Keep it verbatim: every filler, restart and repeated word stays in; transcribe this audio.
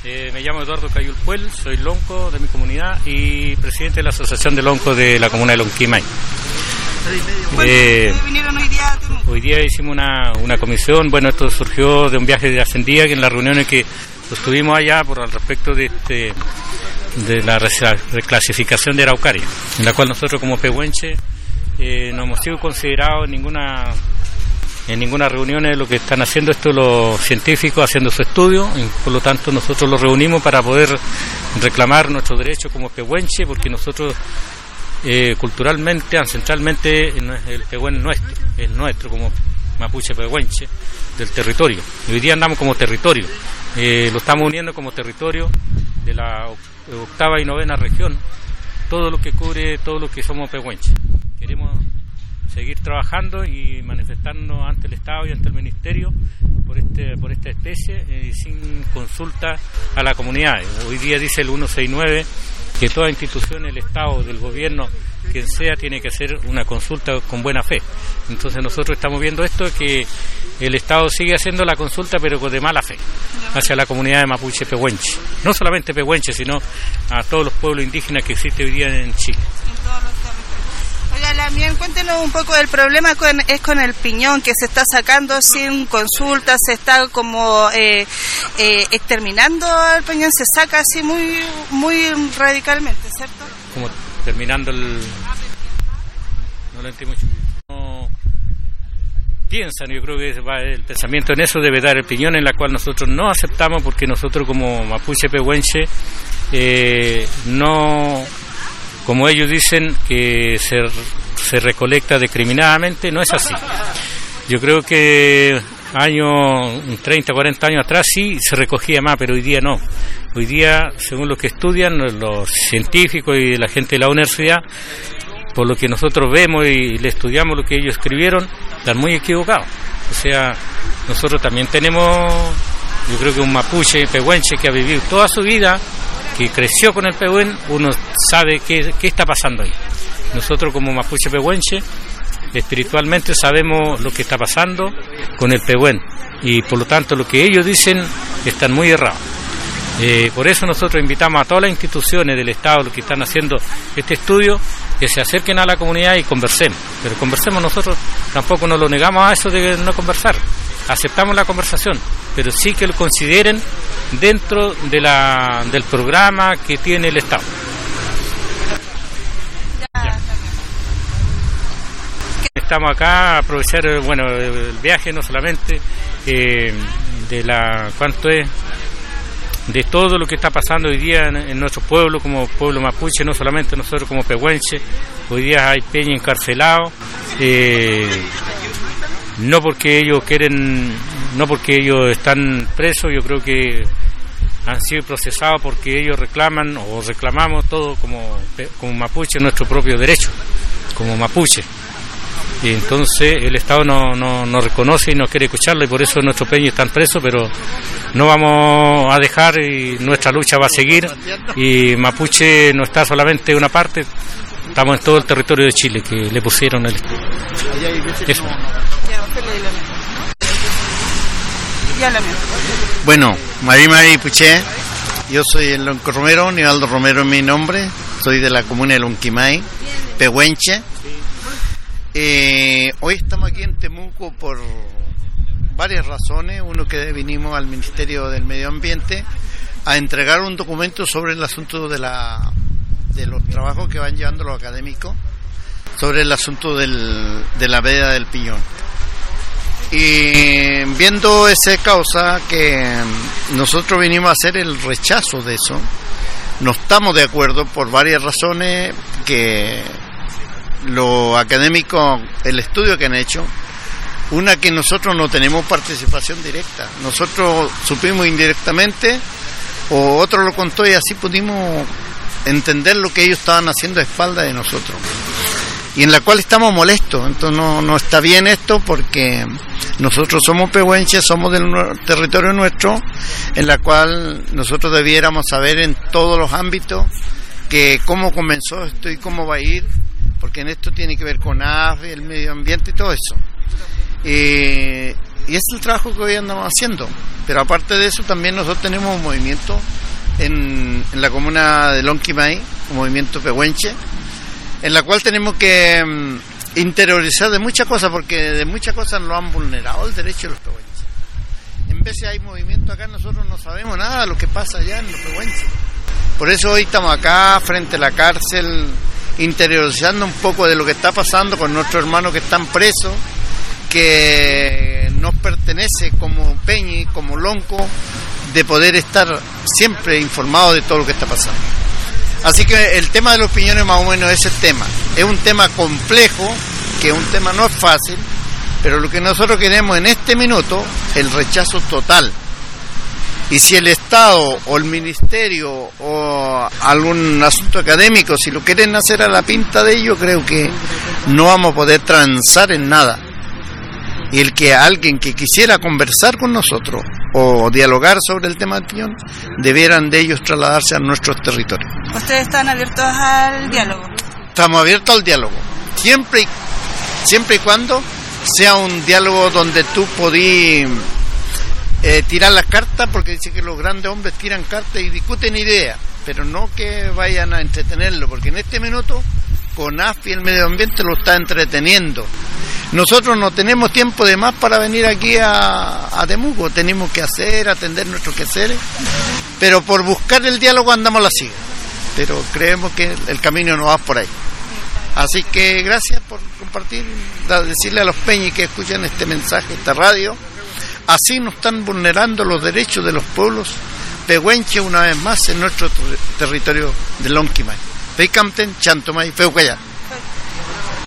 Eh, me llamo Eduardo Cayulpuel, soy lonco de mi comunidad y presidente de la Asociación de Loncos de la comuna de Lonquimay. Eh, vinieron hoy día? Hoy día hicimos una, una comisión. Bueno, esto surgió de un viaje de Ascendía, que en las reuniones que estuvimos allá por al respecto de este de la reclasificación de Araucaria, en la cual nosotros como pehuenche eh, no hemos sido considerados en ninguna en ninguna reunión de lo que están haciendo esto los científicos, haciendo su estudio, y por lo tanto nosotros los reunimos para poder reclamar nuestros derechos como pehuenche, porque nosotros eh, culturalmente, ancestralmente, el pehuen nuestro, es nuestro como mapuche pehuenche del territorio, y hoy día andamos como territorio, eh, lo estamos uniendo como territorio de la octava y novena región, todo lo que cubre, todo lo que somos pehuenche. Queremos seguir trabajando y manifestarnos ante el Estado y ante el Ministerio por este por esta especie eh, sin consulta a la comunidad. Hoy día dice el ciento sesenta y nueve que toda institución del Estado, del gobierno, quien sea, tiene que hacer una consulta con buena fe. Entonces nosotros estamos viendo esto, que el Estado sigue haciendo la consulta pero de mala fe hacia la comunidad de mapuche pehuenche, no solamente pehuenche, sino a todos los pueblos indígenas que existen hoy día en Chile. Oiga, Lamien, cuéntenos un poco del problema con, es con el piñón, que se está sacando sin consulta, se está como eh, eh, exterminando al piñón, se saca así muy muy radicalmente, ¿cierto? Como terminando el... No lo entiendo mucho. No piensan, yo creo que va el pensamiento en eso debe dar el piñón, en la cual nosotros no aceptamos, porque nosotros como mapuche pehuenche eh, no... Como ellos dicen que se, se recolecta discriminadamente, no es así. Yo creo que años treinta, cuarenta años atrás sí se recogía más, pero hoy día no. Hoy día, según lo que estudian los científicos y la gente de la universidad, por lo que nosotros vemos y le estudiamos lo que ellos escribieron, están muy equivocados. O sea, nosotros también tenemos, yo creo que un mapuche pehuenche que ha vivido toda su vida, que creció con el pehuen, uno sabe qué, qué está pasando ahí. Nosotros como mapuche pehuenche, espiritualmente sabemos lo que está pasando con el pehuen, y por lo tanto lo que ellos dicen están muy errados. Eh, por eso nosotros invitamos a todas las instituciones del Estado, los que están haciendo este estudio, que se acerquen a la comunidad y conversemos. Pero conversemos nosotros, tampoco nos lo negamos a eso de no conversar. Aceptamos la conversación, pero sí que lo consideren dentro de la del programa que tiene el Estado. Ya. Estamos acá a aprovechar, bueno, el viaje no solamente eh, de la cuánto es de todo lo que está pasando hoy día en, en nuestro pueblo como pueblo mapuche, no solamente nosotros como pehuenche. Hoy día hay peña encarcelados, eh, no porque ellos quieren, no porque ellos están presos, yo creo que han sido procesados porque ellos reclaman o reclamamos todo como, como mapuche nuestro propio derecho, como mapuche. Y entonces el Estado no, no, no reconoce y no quiere escucharlo, y por eso nuestros peñas están presos, pero no vamos a dejar y nuestra lucha va a seguir, y mapuche no está solamente en una parte, estamos en todo el territorio de Chile que le pusieron el... Eso. Bueno, Mari Mari Puché, yo soy el Lonco Romero, Nivaldo Romero es mi nombre, soy de la comuna de Lonquimay, pehuenche. Eh, hoy estamos aquí en Temuco por varias razones. Uno, que vinimos al Ministerio del Medio Ambiente a entregar un documento sobre el asunto de la de los trabajos que van llevando los académicos sobre el asunto del, de la veda del piñón. Y viendo esa causa, que nosotros vinimos a hacer el rechazo de eso, no estamos de acuerdo por varias razones, que los académicos, el estudio que han hecho, una, que nosotros no tenemos participación directa, nosotros supimos indirectamente, o otro lo contó y así pudimos entender lo que ellos estaban haciendo a espaldas de nosotros, y en la cual estamos molestos. Entonces no, no está bien esto, porque nosotros somos pehuenches, somos del territorio nuestro, en la cual nosotros debiéramos saber en todos los ámbitos que cómo comenzó esto y cómo va a ir, porque en esto tiene que ver con A F E, el medio ambiente y todo eso. Eh, y es el trabajo que hoy andamos haciendo. Pero aparte de eso, también nosotros tenemos un movimiento en, en la comuna de Lonquimay, un movimiento pehuenche, en la cual tenemos que um, interiorizar de muchas cosas, porque de muchas cosas nos han vulnerado el derecho de los pehuenches. En vez de hay movimiento acá, nosotros no sabemos nada de lo que pasa allá en los pehuenches. Por eso hoy estamos acá, frente a la cárcel, interiorizando un poco de lo que está pasando con nuestros hermanos que están presos, que nos pertenece como Peñi, como Lonco, de poder estar siempre informados de todo lo que está pasando. Así que el tema de los piñones más o menos es el tema. Es un tema complejo, que un tema no es fácil, pero lo que nosotros queremos en este minuto es el rechazo total. Y si el Estado o el Ministerio o algún asunto académico, si lo quieren hacer a la pinta de ellos, creo que no vamos a poder transar en nada. Y el que alguien que quisiera conversar con nosotros o dialogar sobre el tema del piñón, debieran de ellos trasladarse a nuestros territorios. ¿Ustedes están abiertos al diálogo? Estamos abiertos al diálogo, siempre y, siempre y cuando sea un diálogo donde tú podís eh, tirar las cartas, porque dice que los grandes hombres tiran cartas y discuten ideas, pero no que vayan a entretenerlo, porque en este minuto CONAF y el medio ambiente lo está entreteniendo. Nosotros no tenemos tiempo de más para venir aquí a, a Temuco, tenemos que hacer, atender nuestros quehaceres, pero por buscar el diálogo andamos a la siga, pero creemos que el camino no va por ahí. Así que gracias por compartir, decirle a los peñis que escuchan este mensaje, esta radio, así nos están vulnerando los derechos de los pueblos pehuenches una vez más en nuestro ter- territorio de Lonquimay. Peikamten, Chantomay, Feucayá.